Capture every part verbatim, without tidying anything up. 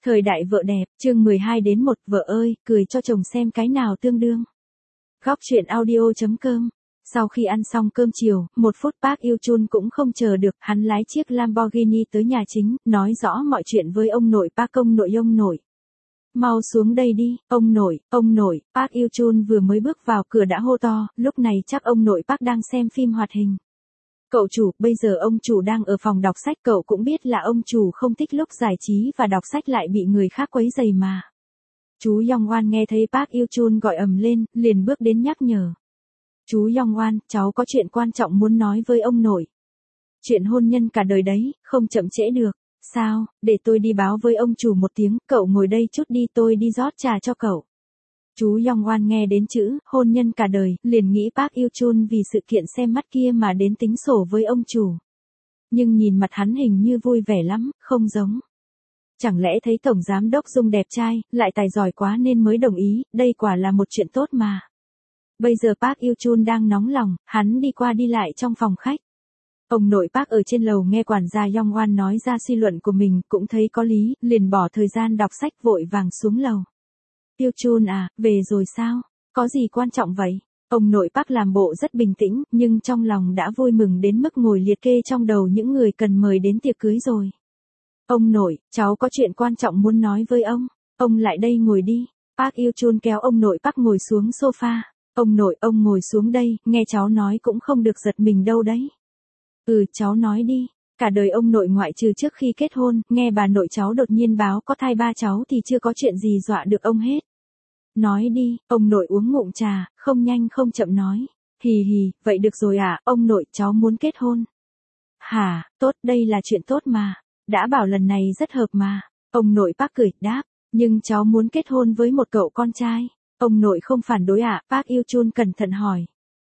Thời đại vợ đẹp, chương mười hai đến một, vợ ơi, cười cho chồng xem cái nào tương đương. Góc truyện audio chấm com. Sau khi ăn xong cơm chiều, một phút Park Hyo-chun cũng không chờ được, hắn lái chiếc Lamborghini tới nhà chính, nói rõ mọi chuyện với ông nội Park. Ông nội ông nội. Mau xuống đây đi, ông nội, ông nội. Park Hyo-chun vừa mới bước vào cửa đã hô to, lúc này chắc ông nội Park đang xem phim hoạt hình. Cậu chủ, bây giờ ông chủ đang ở phòng đọc sách, cậu cũng biết là ông chủ không thích lúc giải trí và đọc sách lại bị người khác quấy rầy mà. Chú Yong-wan nghe thấy Park Hyo-chun gọi ầm lên, liền bước đến nhắc nhở. Chú Yong-wan, cháu có chuyện quan trọng muốn nói với ông nội. Chuyện hôn nhân cả đời đấy, không chậm trễ được. Sao, để tôi đi báo với ông chủ một tiếng, cậu ngồi đây chút đi, tôi đi rót trà cho cậu. Chú Yong-wan nghe đến chữ hôn nhân cả đời, liền nghĩ Park Hyo-chun vì sự kiện xem mắt kia mà đến tính sổ với ông chủ. Nhưng nhìn mặt hắn hình như vui vẻ lắm, không giống. Chẳng lẽ thấy tổng giám đốc Dung đẹp trai, lại tài giỏi quá nên mới đồng ý, đây quả là một chuyện tốt mà. Bây giờ Park Hyo-chun đang nóng lòng, hắn đi qua đi lại trong phòng khách. Ông nội Park ở trên lầu nghe quản gia Yong-wan nói ra suy luận của mình, cũng thấy có lý, liền bỏ thời gian đọc sách vội vàng xuống lầu. Hyo-chun à, về rồi sao? Có gì quan trọng vậy? Ông nội Park làm bộ rất bình tĩnh, nhưng trong lòng đã vui mừng đến mức ngồi liệt kê trong đầu những người cần mời đến tiệc cưới rồi. Ông nội, cháu có chuyện quan trọng muốn nói với ông. Ông lại đây ngồi đi. Park Hyo-chun kéo ông nội Park ngồi xuống sofa. Ông nội, ông ngồi xuống đây, nghe cháu nói cũng không được giật mình đâu đấy. Ừ, cháu nói đi. Cả đời ông nội ngoại trừ trước khi kết hôn, nghe bà nội cháu đột nhiên báo có thai ba cháu thì chưa có chuyện gì dọa được ông hết. Nói đi, ông nội uống ngụm trà, không nhanh không chậm nói. Hì hì, vậy được rồi à, ông nội, cháu muốn kết hôn. Hả, tốt, đây là chuyện tốt mà. Đã bảo lần này rất hợp mà. Ông nội Park cười, đáp, nhưng cháu muốn kết hôn với một cậu con trai. Ông nội không phản đối à, Park Hyo-chun cẩn thận hỏi.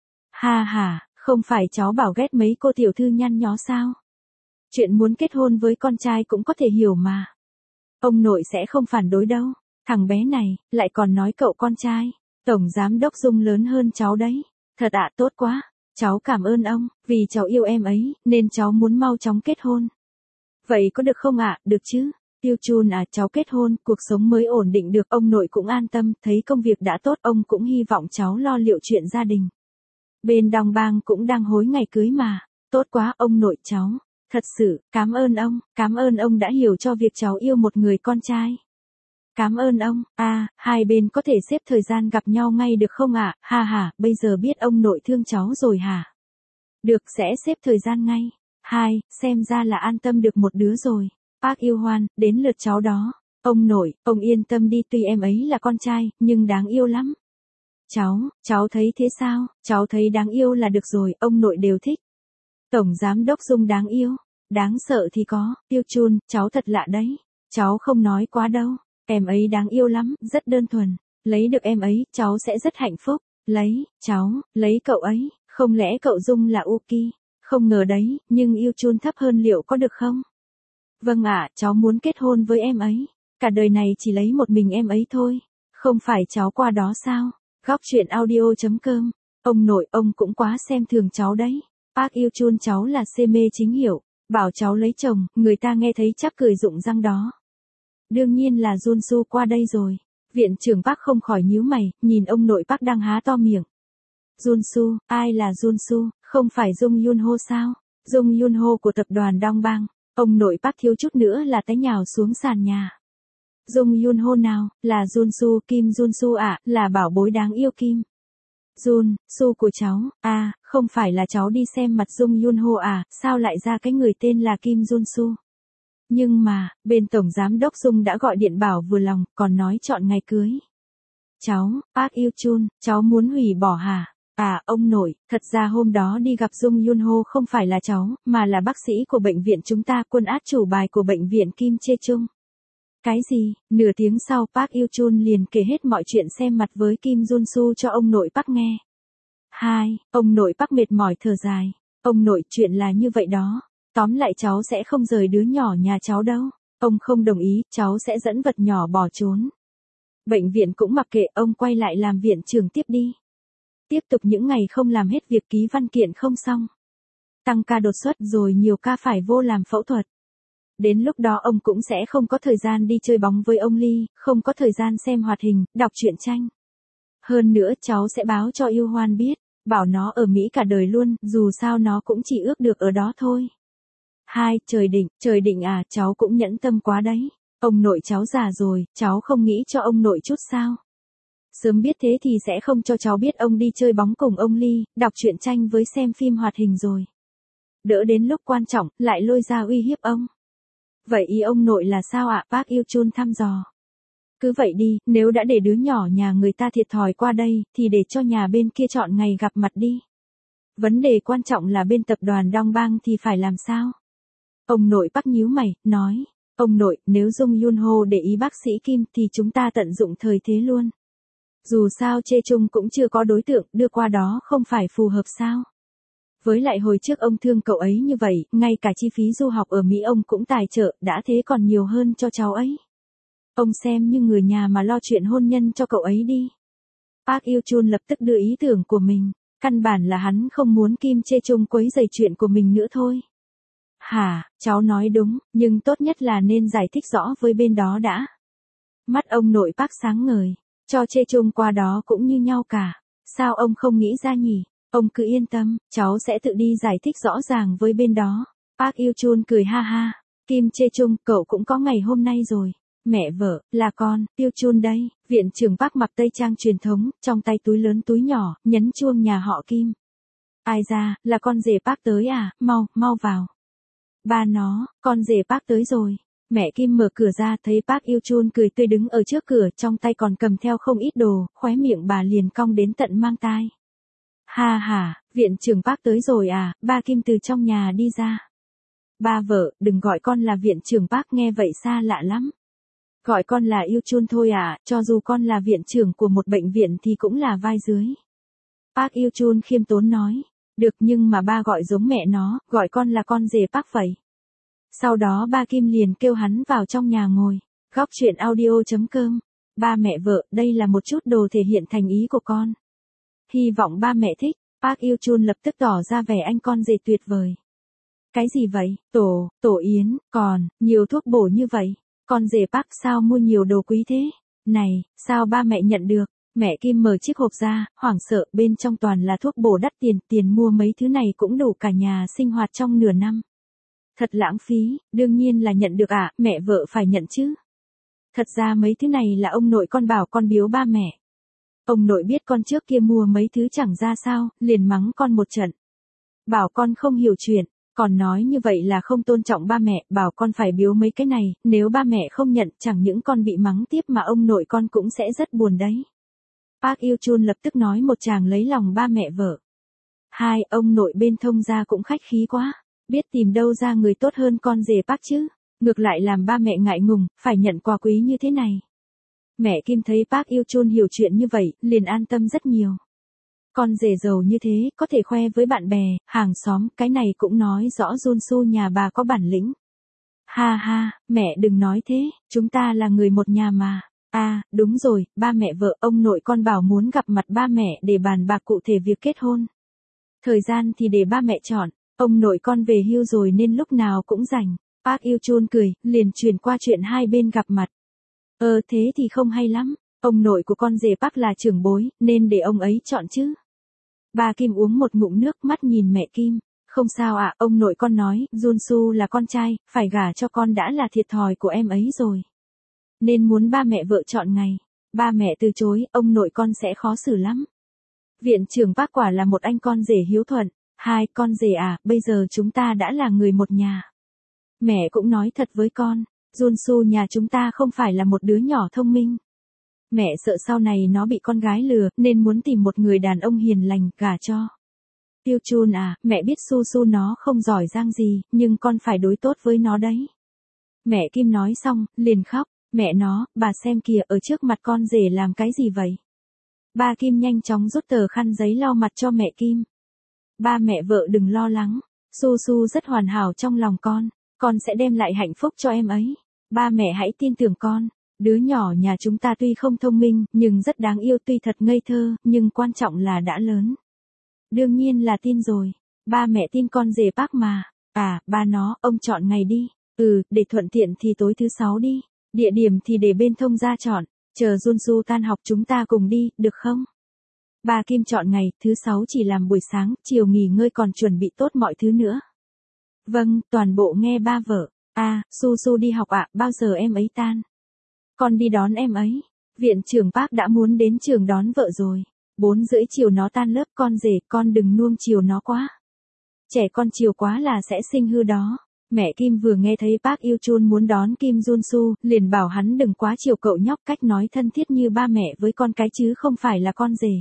Ha ha, không phải cháu bảo ghét mấy cô tiểu thư nhăn nhó sao? Chuyện muốn kết hôn với con trai cũng có thể hiểu mà. Ông nội sẽ không phản đối đâu. Thằng bé này, lại còn nói cậu con trai. Tổng giám đốc Dung lớn hơn cháu đấy. Thật ạ, tốt quá. Cháu cảm ơn ông, vì cháu yêu em ấy, nên cháu muốn mau chóng kết hôn. Vậy có được không ạ, được chứ? Hyo-chun à, cháu kết hôn, cuộc sống mới ổn định được, ông nội cũng an tâm, thấy công việc đã tốt, ông cũng hy vọng cháu lo liệu chuyện gia đình. Bên Đong Bang cũng đang hối ngày cưới mà. Tốt quá, ông nội cháu. Thật sự, cảm ơn ông, cảm ơn ông đã hiểu cho việc cháu yêu một người con trai. Cảm ơn ông, à, hai bên có thể xếp thời gian gặp nhau ngay được không ạ, à? Ha ha, bây giờ biết ông nội thương cháu rồi hả? Được, sẽ xếp thời gian ngay. Hai, xem ra là an tâm được một đứa rồi. Park Hyo-hwan, đến lượt cháu đó. Ông nội, ông yên tâm đi, tuy em ấy là con trai, nhưng đáng yêu lắm. Cháu, cháu thấy thế sao? Cháu thấy đáng yêu là được rồi, ông nội đều thích. Tổng giám đốc Dung đáng yêu. Đáng sợ thì có, Hyo-chun, cháu thật lạ đấy. Cháu không nói quá đâu. Em ấy đáng yêu lắm, rất đơn thuần. Lấy được em ấy, cháu sẽ rất hạnh phúc. Lấy, cháu, lấy cậu ấy. Không lẽ cậu Dung là Uki? Không ngờ đấy, nhưng Hyo-chun thấp hơn liệu có được không? Vâng ạ, cháu muốn kết hôn với em ấy. Cả đời này chỉ lấy một mình em ấy thôi. Không phải cháu qua đó sao? Góc truyện audio chấm com. Ông nội, ông cũng quá xem thường cháu đấy. Park Hyo-chun, cháu là xê mê chính hiệu. Bảo cháu lấy chồng, người ta nghe thấy chắc cười rụng răng đó. Đương nhiên là Jun-soo qua đây rồi. Viện trưởng Park không khỏi nhíu mày, nhìn ông nội Park đang há to miệng. Jun-soo, ai là Jun-soo, không phải Jung Yun-ho sao? Jung Yun-ho của tập đoàn Dong Bang. Ông nội Park thiếu chút nữa là té nhào xuống sàn nhà. Jung Yun-ho nào, là Jun-soo, Kim Jun-soo ạ, à, là bảo bối đáng yêu Kim. Jun-soo của cháu, à, không phải là cháu đi xem mặt Jung Yun-ho à, sao lại ra cái người tên là Kim Jun-soo? Nhưng mà, bên tổng giám đốc Dung đã gọi điện bảo vừa lòng, còn nói chọn ngày cưới. Cháu, Park Hyo-chun, cháu muốn hủy bỏ hả? À, ông nội, thật ra hôm đó đi gặp Jung Yun-ho không phải là cháu, mà là bác sĩ của bệnh viện chúng ta, quân át chủ bài của bệnh viện Kim Chae-chung. Cái gì? Nửa tiếng sau Park Hyo-chun liền kể hết mọi chuyện xem mặt với Kim Jun-soo cho ông nội Park nghe. Hai, ông nội Park mệt mỏi thở dài. Ông nội, chuyện là như vậy đó. Tóm lại cháu sẽ không rời đứa nhỏ nhà cháu đâu. Ông không đồng ý, cháu sẽ dẫn vật nhỏ bỏ trốn. Bệnh viện cũng mặc kệ, ông quay lại làm viện trưởng tiếp đi. Tiếp tục những ngày không làm hết việc ký văn kiện không xong. Tăng ca đột xuất rồi nhiều ca phải vô làm phẫu thuật. Đến lúc đó ông cũng sẽ không có thời gian đi chơi bóng với ông Ly, không có thời gian xem hoạt hình, đọc truyện tranh. Hơn nữa cháu sẽ báo cho Yêu Hoan biết, bảo nó ở Mỹ cả đời luôn, dù sao nó cũng chỉ ước được ở đó thôi. Hai, trời định, trời định à, cháu cũng nhẫn tâm quá đấy. Ông nội cháu già rồi, cháu không nghĩ cho ông nội chút sao? Sớm biết thế thì sẽ không cho cháu biết ông đi chơi bóng cùng ông Ly, đọc truyện tranh với xem phim hoạt hình rồi. Đỡ đến lúc quan trọng, lại lôi ra uy hiếp ông. Vậy ý ông nội là sao ạ? Park Yêu-chun thăm dò. Cứ vậy đi, nếu đã để đứa nhỏ nhà người ta thiệt thòi qua đây, thì để cho nhà bên kia chọn ngày gặp mặt đi. Vấn đề quan trọng là bên tập đoàn Dongbang thì phải làm sao? Ông nội Park nhíu mày, nói. Ông nội, nếu Jung Yun-ho để ý bác sĩ Kim thì chúng ta tận dụng thời thế luôn. Dù sao Chê Chung cũng chưa có đối tượng, đưa qua đó không phải phù hợp sao? Với lại hồi trước ông thương cậu ấy như vậy, ngay cả chi phí du học ở Mỹ ông cũng tài trợ, đã thế còn nhiều hơn cho cháu ấy. Ông xem như người nhà mà lo chuyện hôn nhân cho cậu ấy đi. Park Yêu-chun lập tức đưa ý tưởng của mình, căn bản là hắn không muốn Kim Chê Chung quấy rầy chuyện của mình nữa thôi. Hả, cháu nói đúng, nhưng tốt nhất là nên giải thích rõ với bên đó đã. Mắt ông nội Park sáng ngời, cho Chê Chung qua đó cũng như nhau cả. Sao ông không nghĩ ra nhỉ? Ông cứ yên tâm, cháu sẽ tự đi giải thích rõ ràng với bên đó. Park Yêu-chun cười ha ha. Kim Chê Chung, cậu cũng có ngày hôm nay rồi. Mẹ vợ, là con, Yêu-chun đây. Viện trưởng Park mặc tây trang truyền thống, trong tay túi lớn túi nhỏ, nhấn chuông nhà họ Kim. Ai ra, là con rể Park tới à, mau, mau vào. Ba nó, con rể Park tới rồi. Mẹ Kim mở cửa ra thấy Park Yêu-chun cười tươi đứng ở trước cửa, trong tay còn cầm theo không ít đồ, khóe miệng bà liền cong đến tận mang tai. Ha ha, viện trưởng Park tới rồi à, ba Kim từ trong nhà đi ra. Ba vợ, đừng gọi con là viện trưởng Park, nghe vậy xa lạ lắm. Gọi con là Yêu-chun thôi à, cho dù con là viện trưởng của một bệnh viện thì cũng là vai dưới. Park Yêu-chun khiêm tốn nói. Được, nhưng mà ba gọi giống mẹ nó, gọi con là con rể Park vậy. Sau đó ba Kim liền kêu hắn vào trong nhà ngồi. Góc truyện audio chấm com. Ba mẹ vợ, đây là một chút đồ thể hiện thành ý của con. Hy vọng ba mẹ thích. Park Yêu-chun lập tức tỏ ra vẻ anh con rể tuyệt vời. Cái gì vậy? Tổ, tổ yến, còn, nhiều thuốc bổ như vậy. Con rể Park sao mua nhiều đồ quý thế? Này, sao ba mẹ nhận được? Mẹ Kim mở chiếc hộp ra, hoảng sợ, bên trong toàn là thuốc bổ đắt tiền, tiền mua mấy thứ này cũng đủ cả nhà sinh hoạt trong nửa năm. Thật lãng phí, đương nhiên là nhận được ạ, à, mẹ vợ phải nhận chứ. Thật ra mấy thứ này là ông nội con bảo con biếu ba mẹ. Ông nội biết con trước kia mua mấy thứ chẳng ra sao, liền mắng con một trận. Bảo con không hiểu chuyện, còn nói như vậy là không tôn trọng ba mẹ, bảo con phải biếu mấy cái này, nếu ba mẹ không nhận chẳng những con bị mắng tiếp mà ông nội con cũng sẽ rất buồn đấy. Park Yêu-chun lập tức nói một tràng lấy lòng ba mẹ vợ. Hai, ông nội bên thông gia cũng khách khí quá, biết tìm đâu ra người tốt hơn con rể Park chứ, ngược lại làm ba mẹ ngại ngùng, phải nhận quà quý như thế này. Mẹ Kim thấy Park Yêu-chun hiểu chuyện như vậy, liền an tâm rất nhiều. Con rể giàu như thế, có thể khoe với bạn bè, hàng xóm, cái này cũng nói rõ Junsu nhà bà có bản lĩnh. Ha ha, mẹ đừng nói thế, chúng ta là người một nhà mà. À, đúng rồi, ba mẹ vợ, ông nội con bảo muốn gặp mặt ba mẹ để bàn bạc cụ thể việc kết hôn. Thời gian thì để ba mẹ chọn, ông nội con về hưu rồi nên lúc nào cũng rảnh. Park Yêu-chun cười, liền truyền qua chuyện hai bên gặp mặt. Ờ thế thì không hay lắm, ông nội của con rể Park là trưởng bối, nên để ông ấy chọn chứ. Bà Kim uống một ngụm nước, mắt nhìn mẹ Kim. Không sao ạ, à, ông nội con nói, Junsu là con trai, phải gả cho con đã là thiệt thòi của em ấy rồi. Nên muốn ba mẹ vợ chọn ngày. Ba mẹ từ chối, ông nội con sẽ khó xử lắm. Viện trưởng Park quả là một anh con rể hiếu thuận. Hai, con rể à, bây giờ chúng ta đã là người một nhà. Mẹ cũng nói thật với con, Junsu nhà chúng ta không phải là một đứa nhỏ thông minh. Mẹ sợ sau này nó bị con gái lừa, nên muốn tìm một người đàn ông hiền lành, gả cho. Yêu-chun à, mẹ biết Su Su nó không giỏi giang gì, nhưng con phải đối tốt với nó đấy. Mẹ Kim nói xong, liền khóc. Mẹ nó, bà xem kìa, ở trước mặt con rể làm cái gì vậy? Ba Kim nhanh chóng rút tờ khăn giấy lau mặt cho mẹ Kim. Ba mẹ vợ đừng lo lắng, Su Su rất hoàn hảo trong lòng con, con sẽ đem lại hạnh phúc cho em ấy. Ba mẹ hãy tin tưởng con, đứa nhỏ nhà chúng ta tuy không thông minh, nhưng rất đáng yêu, tuy thật ngây thơ, nhưng quan trọng là đã lớn. Đương nhiên là tin rồi, ba mẹ tin con rể Park mà. À, ba nó, ông chọn ngày đi. Ừ, để thuận tiện thì tối thứ sáu đi. Địa điểm thì để bên thông gia chọn. Chờ Junsu tan học chúng ta cùng đi, được không? Bà Kim chọn ngày, thứ sáu chỉ làm buổi sáng, chiều nghỉ ngơi còn chuẩn bị tốt mọi thứ nữa. Vâng, toàn bộ nghe ba vợ. À, Su Su đi học ạ, bao giờ em ấy tan? Con đi đón em ấy. Viện trưởng Park đã muốn đến trường đón vợ rồi. Bốn rưỡi chiều nó tan lớp, con rể, con đừng nuông chiều nó quá. Trẻ con chiều quá là sẽ sinh hư đó. Mẹ Kim vừa nghe thấy Park Yêu Chun muốn đón Kim Junsu, liền bảo hắn đừng quá chiều cậu nhóc, cách nói thân thiết như ba mẹ với con cái chứ không phải là con rể.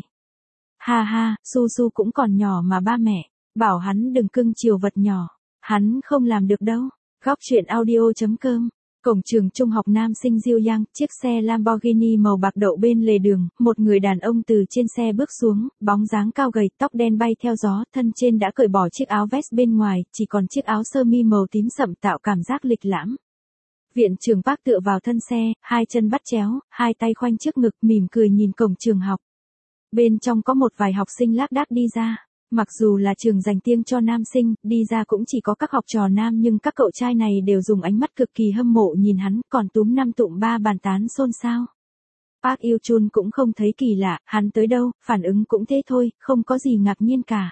Ha ha, Su Su cũng còn nhỏ mà ba mẹ, bảo hắn đừng cưng chiều vật nhỏ, hắn không làm được đâu. Góc truyện audio chấm com. Cổng trường trung học nam sinh Diêu Yang, chiếc xe Lamborghini màu bạc đậu bên lề đường, một người đàn ông từ trên xe bước xuống, bóng dáng cao gầy, tóc đen bay theo gió, thân trên đã cởi bỏ chiếc áo vest bên ngoài, chỉ còn chiếc áo sơ mi màu tím sậm tạo cảm giác lịch lãm. Viện trưởng Park tựa vào thân xe, hai chân bắt chéo, hai tay khoanh trước ngực, mỉm cười nhìn cổng trường học. Bên trong có một vài học sinh lác đác đi ra. Mặc dù là trường dành riêng cho nam sinh, đi ra cũng chỉ có các học trò nam nhưng các cậu trai này đều dùng ánh mắt cực kỳ hâm mộ nhìn hắn, còn túm năm tụm ba bàn tán xôn xao. Park Yêu Chun cũng không thấy kỳ lạ, hắn tới đâu, phản ứng cũng thế thôi, không có gì ngạc nhiên cả.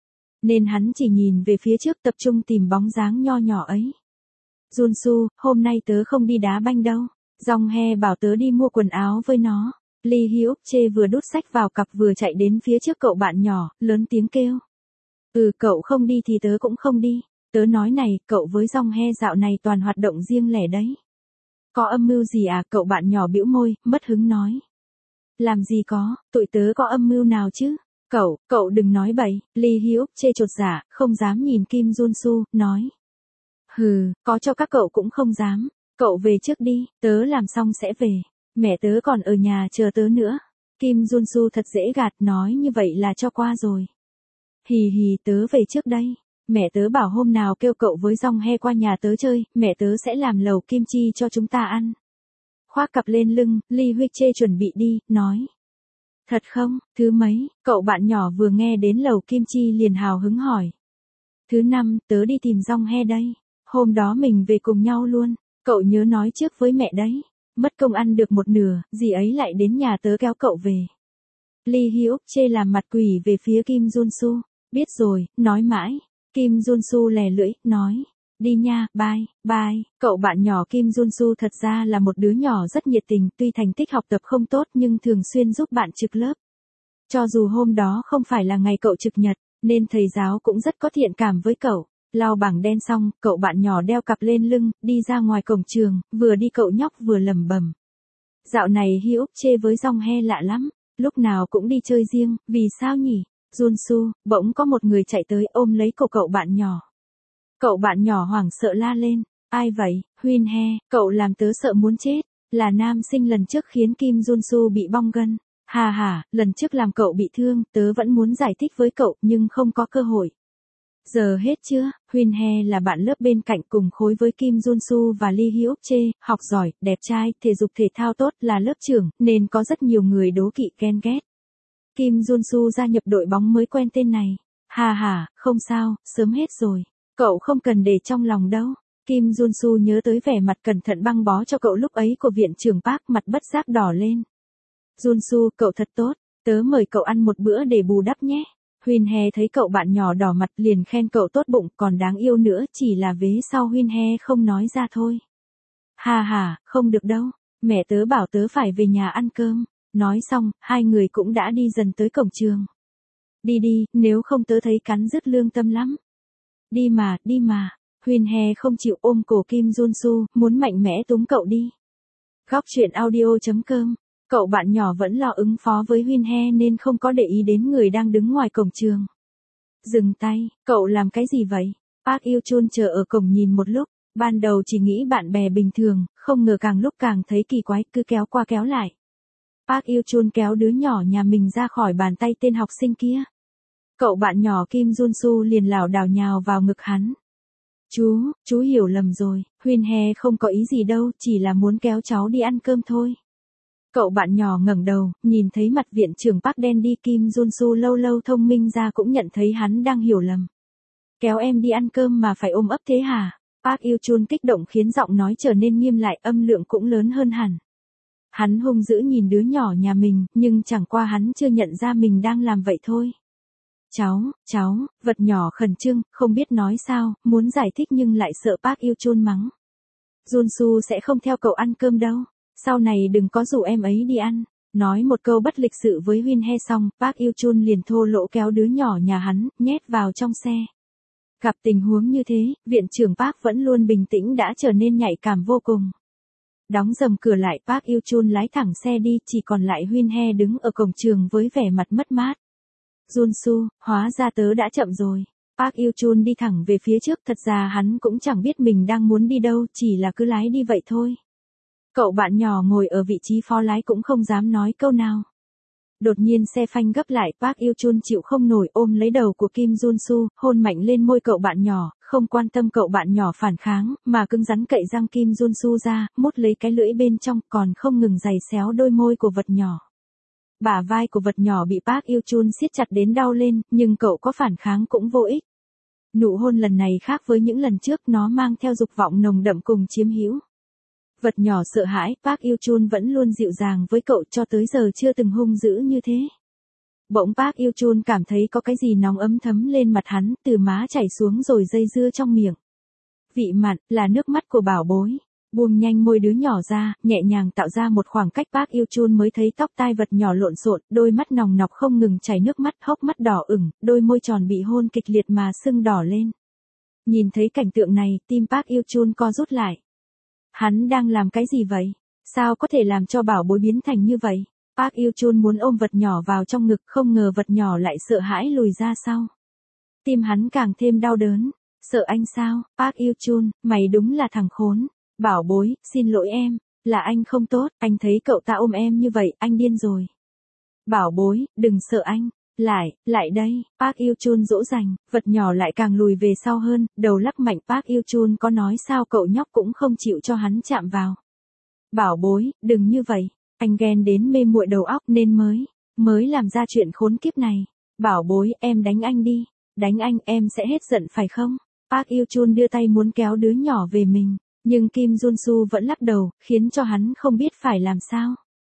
Nên hắn chỉ nhìn về phía trước tập trung tìm bóng dáng nho nhỏ ấy. Junsu, hôm nay tớ không đi đá banh đâu. Jong He bảo tớ đi mua quần áo với nó. Lee Hyuk Chae vừa đút sách vào cặp vừa chạy đến phía trước cậu bạn nhỏ, lớn tiếng kêu. Ừ, cậu không đi thì tớ cũng không đi. Tớ nói này, cậu với Jong He dạo này toàn hoạt động riêng lẻ đấy. Có âm mưu gì à? Cậu bạn nhỏ bĩu môi, mất hứng nói. Làm gì có, tụi tớ có âm mưu nào chứ? Cậu, cậu đừng nói bậy. Lee Hyuk Chae chột dạ, không dám nhìn Kim Junsu, nói. Hừ, có cho các cậu cũng không dám. Cậu về trước đi, tớ làm xong sẽ về. Mẹ tớ còn ở nhà chờ tớ nữa. Kim Junsu thật dễ gạt, nói như vậy là cho qua rồi. Hì hì, tớ về trước đây. Mẹ tớ bảo hôm nào kêu cậu với Jong He qua nhà tớ chơi, mẹ tớ sẽ làm lẩu kim chi cho chúng ta ăn. Khoác cặp lên lưng, Lee Hyuk Chae chuẩn bị đi, nói. Thật không, thứ mấy, cậu bạn nhỏ vừa nghe đến lẩu kim chi liền hào hứng hỏi. Thứ năm, tớ đi tìm Jong He đây. Hôm đó mình về cùng nhau luôn, cậu nhớ nói trước với mẹ đấy. Mất công ăn được một nửa, dì ấy lại đến nhà tớ kéo cậu về. Lee Hyuk Chae làm mặt quỷ về phía Kim Junsu. Biết rồi, nói mãi. Kim Junsu lè lưỡi, nói. Đi nha, bye, bye. Cậu bạn nhỏ Kim Junsu thật ra là một đứa nhỏ rất nhiệt tình, tuy thành tích học tập không tốt nhưng thường xuyên giúp bạn trực lớp. Cho dù hôm đó không phải là ngày cậu trực nhật, nên thầy giáo cũng rất có thiện cảm với cậu. Lau bảng đen xong, cậu bạn nhỏ đeo cặp lên lưng, đi ra ngoài cổng trường, vừa đi cậu nhóc vừa lẩm bẩm. Dạo này Hyuk Chae với Jong He lạ lắm, lúc nào cũng đi chơi riêng, vì sao nhỉ? Junsu, bỗng có một người chạy tới ôm lấy cổ cậu bạn nhỏ. Cậu bạn nhỏ hoảng sợ la lên, ai vậy? Huyên He, cậu làm tớ sợ muốn chết, là nam sinh lần trước khiến Kim Junsu bị bong gân. Hà hà, lần trước làm cậu bị thương, tớ vẫn muốn giải thích với cậu nhưng không có cơ hội. Giờ hết chưa? Huyên He là bạn lớp bên cạnh cùng khối với Kim Junsu và Lee Hyuk Chae, học giỏi, đẹp trai, thể dục thể thao tốt, là lớp trưởng, nên có rất nhiều người đố kỵ ghen ghét. Kim Junsu gia nhập đội bóng mới quen tên này. Hà hà, không sao, sớm hết rồi. Cậu không cần để trong lòng đâu. Kim Junsu nhớ tới vẻ mặt cẩn thận băng bó cho cậu lúc ấy của viện trưởng Park, mặt bất giác đỏ lên. Junsu, cậu thật tốt, tớ mời cậu ăn một bữa để bù đắp nhé. Huyên He thấy cậu bạn nhỏ đỏ mặt liền khen cậu tốt bụng, còn đáng yêu nữa, chỉ là vế sau Huyên He không nói ra thôi. Hà hà, không được đâu, mẹ tớ bảo tớ phải về nhà ăn cơm. Nói xong, hai người cũng đã đi dần tới cổng trường. Đi đi, nếu không tớ thấy cắn rứt lương tâm lắm. Đi mà, đi mà. Huyên He không chịu ôm cổ Kim Junsu, muốn mạnh mẽ túm cậu đi. Góc truyện audio chấm com. Cậu bạn nhỏ vẫn lo ứng phó với Huyên He nên không có để ý đến người đang đứng ngoài cổng trường. Dừng tay, cậu làm cái gì vậy? Park Yêu Chun chờ ở cổng nhìn một lúc, ban đầu chỉ nghĩ bạn bè bình thường, không ngờ càng lúc càng thấy kỳ quái, cứ kéo qua kéo lại. Park Yêu Chun kéo đứa nhỏ nhà mình ra khỏi bàn tay tên học sinh kia. Cậu bạn nhỏ Kim Junsu liền lảo đảo nhào vào ngực hắn. Chú, chú hiểu lầm rồi, Huyên He không có ý gì đâu, chỉ là muốn kéo cháu đi ăn cơm thôi. Cậu bạn nhỏ ngẩng đầu, nhìn thấy mặt viện trưởng Park đen đi, Kim Junsu lâu lâu thông minh ra cũng nhận thấy hắn đang hiểu lầm. Kéo em đi ăn cơm mà phải ôm ấp thế hả? Park Yêu-chun kích động khiến giọng nói trở nên nghiêm lại, âm lượng cũng lớn hơn hẳn. Hắn hung dữ nhìn đứa nhỏ nhà mình, nhưng chẳng qua hắn chưa nhận ra mình đang làm vậy thôi. Cháu, cháu, vật nhỏ khẩn trương, không biết nói sao, muốn giải thích nhưng lại sợ Park Yêu-chun mắng. Junsu sẽ không theo cậu ăn cơm đâu, sau này đừng có rủ em ấy đi ăn. Nói một câu bất lịch sự với Huyên He xong, Park Yêu-chun liền thô lỗ kéo đứa nhỏ nhà hắn, nhét vào trong xe. Gặp tình huống như thế, viện trưởng Park vẫn luôn bình tĩnh đã trở nên nhạy cảm vô cùng. Đóng dầm cửa lại, Park Yêu-chun lái thẳng xe đi, chỉ còn lại Huyên He đứng ở cổng trường với vẻ mặt mất mát. Junsu, hóa ra tớ đã chậm rồi. Park Yêu-chun đi thẳng về phía trước, thật ra hắn cũng chẳng biết mình đang muốn đi đâu, chỉ là cứ lái đi vậy thôi. Cậu bạn nhỏ ngồi ở vị trí phó lái cũng không dám nói câu nào. Đột nhiên xe phanh gấp lại, Park Yêu-chun chịu không nổi ôm lấy đầu của Kim Junsu, hôn mạnh lên môi cậu bạn nhỏ, không quan tâm cậu bạn nhỏ phản kháng, mà cứng rắn cậy răng Kim Junsu ra, mút lấy cái lưỡi bên trong, còn không ngừng giày xéo đôi môi của vật nhỏ. Bả vai của vật nhỏ bị Park Yêu-chun siết chặt đến đau lên, nhưng cậu có phản kháng cũng vô ích. Nụ hôn lần này khác với những lần trước, nó mang theo dục vọng nồng đậm cùng chiếm hữu. Vật nhỏ sợ hãi, Park Yêu-chun vẫn luôn dịu dàng với cậu cho tới giờ chưa từng hung dữ như thế. Bỗng Park Yêu-chun cảm thấy có cái gì nóng ấm thấm lên mặt hắn, từ má chảy xuống rồi dây dưa trong miệng. Vị mặn, là nước mắt của bảo bối. Buông nhanh môi đứa nhỏ ra, nhẹ nhàng tạo ra một khoảng cách, Park Yêu-chun mới thấy tóc tai vật nhỏ lộn xộn, đôi mắt nòng nọc không ngừng chảy nước mắt, hốc mắt đỏ ửng, đôi môi tròn bị hôn kịch liệt mà sưng đỏ lên. Nhìn thấy cảnh tượng này, tim Park Yêu-chun co rút lại. Hắn đang làm cái gì vậy? Sao có thể làm cho bảo bối biến thành như vậy? Park Yêu-chun muốn ôm vật nhỏ vào trong ngực, không ngờ vật nhỏ lại sợ hãi lùi ra sau. Tim hắn càng thêm đau đớn. Sợ anh sao? Park Yêu-chun, mày đúng là thằng khốn. Bảo bối, xin lỗi em, là anh không tốt, anh thấy cậu ta ôm em như vậy, anh điên rồi. Bảo bối, đừng sợ anh. Lại, lại đây, Park Yêu-chun dỗ dành, vật nhỏ lại càng lùi về sau hơn, đầu lắc mạnh. Park Yêu-chun có nói sao cậu nhóc cũng không chịu cho hắn chạm vào. Bảo bối, đừng như vậy, anh ghen đến mê muội đầu óc nên mới, mới làm ra chuyện khốn kiếp này. Bảo bối, em đánh anh đi, đánh anh em sẽ hết giận phải không? Park Yêu-chun đưa tay muốn kéo đứa nhỏ về mình, nhưng Kim Junsu vẫn lắc đầu, khiến cho hắn không biết phải làm sao.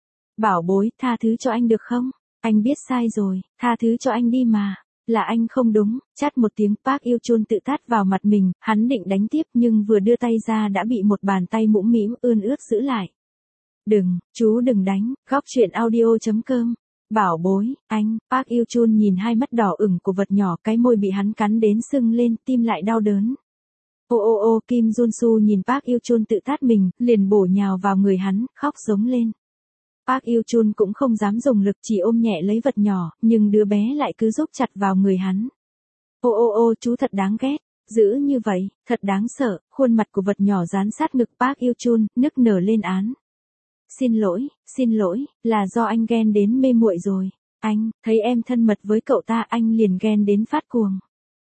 Bảo bối, tha thứ cho anh được không? Anh biết sai rồi, tha thứ cho anh đi mà, là anh không đúng. Chát một tiếng, Park Yêu-chun tự tát vào mặt mình, hắn định đánh tiếp nhưng vừa đưa tay ra đã bị một bàn tay mũm mĩm ươn ướt giữ lại. Đừng, chú đừng đánh, góc truyện audio chấm com. Bảo bối, anh, Park Yêu-chun nhìn hai mắt đỏ ửng của vật nhỏ, cái môi bị hắn cắn đến sưng lên, tim lại đau đớn. Ô ô ô, Kim Junsu nhìn Park Yêu-chun tự tát mình, liền bổ nhào vào người hắn, khóc giống lên. Park Yêu-chun cũng không dám dùng lực, chỉ ôm nhẹ lấy vật nhỏ, nhưng đứa bé lại cứ rúc chặt vào người hắn. Ô ô ô, chú thật đáng ghét, dữ như vậy, thật đáng sợ. Khuôn mặt của vật nhỏ dán sát ngực Park Yêu-chun, nức nở lên án. Xin lỗi, xin lỗi, là do anh ghen đến mê muội rồi. Anh, thấy em thân mật với cậu ta anh liền ghen đến phát cuồng.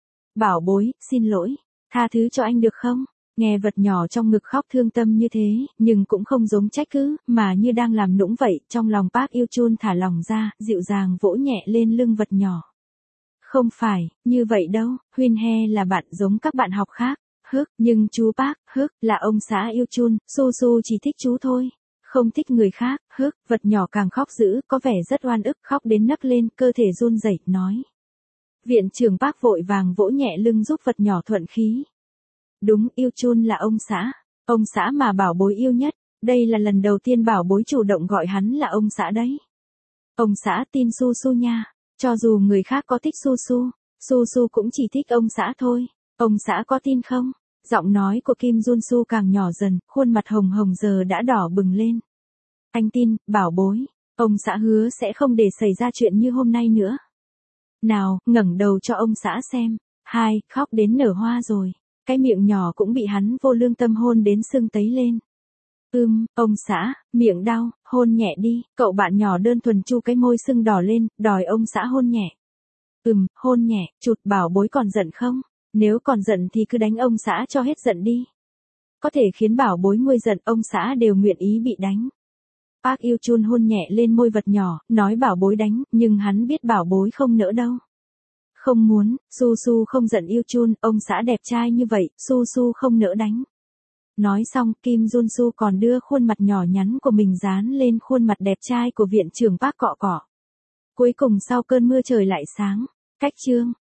Bảo bối, xin lỗi, tha thứ cho anh được không? Nghe vật nhỏ trong ngực khóc thương tâm như thế, nhưng cũng không giống trách cứ, mà như đang làm nũng vậy. Trong lòng Park Yêu-chun thả lòng ra, dịu dàng vỗ nhẹ lên lưng vật nhỏ. Không phải, như vậy đâu, Huyên He là bạn giống các bạn học khác. Hức, nhưng chú Park, hức, là ông xã Yêu-chun, Su Su chỉ thích chú thôi. Không thích người khác. Hức, vật nhỏ càng khóc dữ, có vẻ rất oan ức, khóc đến nấc lên, cơ thể run rẩy, nói. Viện trưởng Park vội vàng vỗ nhẹ lưng giúp vật nhỏ thuận khí. Đúng, Yêu-chun là ông xã, ông xã mà bảo bối yêu nhất, đây là lần đầu tiên bảo bối chủ động gọi hắn là ông xã đấy. Ông xã tin Su Su nha, cho dù người khác có thích Su Su, Su Su cũng chỉ thích ông xã thôi, ông xã có tin không? Giọng nói của Kim Junsu càng nhỏ dần, khuôn mặt hồng hồng giờ đã đỏ bừng lên. Anh tin, bảo bối, ông xã hứa sẽ không để xảy ra chuyện như hôm nay nữa. Nào, ngẩng đầu cho ông xã xem. Hai, khóc đến nở hoa rồi. Cái miệng nhỏ cũng bị hắn vô lương tâm hôn đến sưng tấy lên. Ưm, ông xã, miệng đau, hôn nhẹ đi. Cậu bạn nhỏ đơn thuần chu cái môi sưng đỏ lên, đòi ông xã hôn nhẹ. Ừm, hôn nhẹ, chụt. Bảo bối còn giận không? Nếu còn giận thì cứ đánh ông xã cho hết giận đi. Có thể khiến bảo bối nguôi giận, ông xã đều nguyện ý bị đánh. Park Yêu-chun hôn nhẹ lên môi vật nhỏ, nói bảo bối đánh, nhưng hắn biết bảo bối không nỡ đâu. Không muốn, Su Su không giận Yêu Chun, ông xã đẹp trai như vậy, Su Su không nỡ đánh. Nói xong, Kim Jun Su còn đưa khuôn mặt nhỏ nhắn của mình dán lên khuôn mặt đẹp trai của viện trưởng Park cọ cọ. Cuối cùng sau cơn mưa trời lại sáng. Cách chương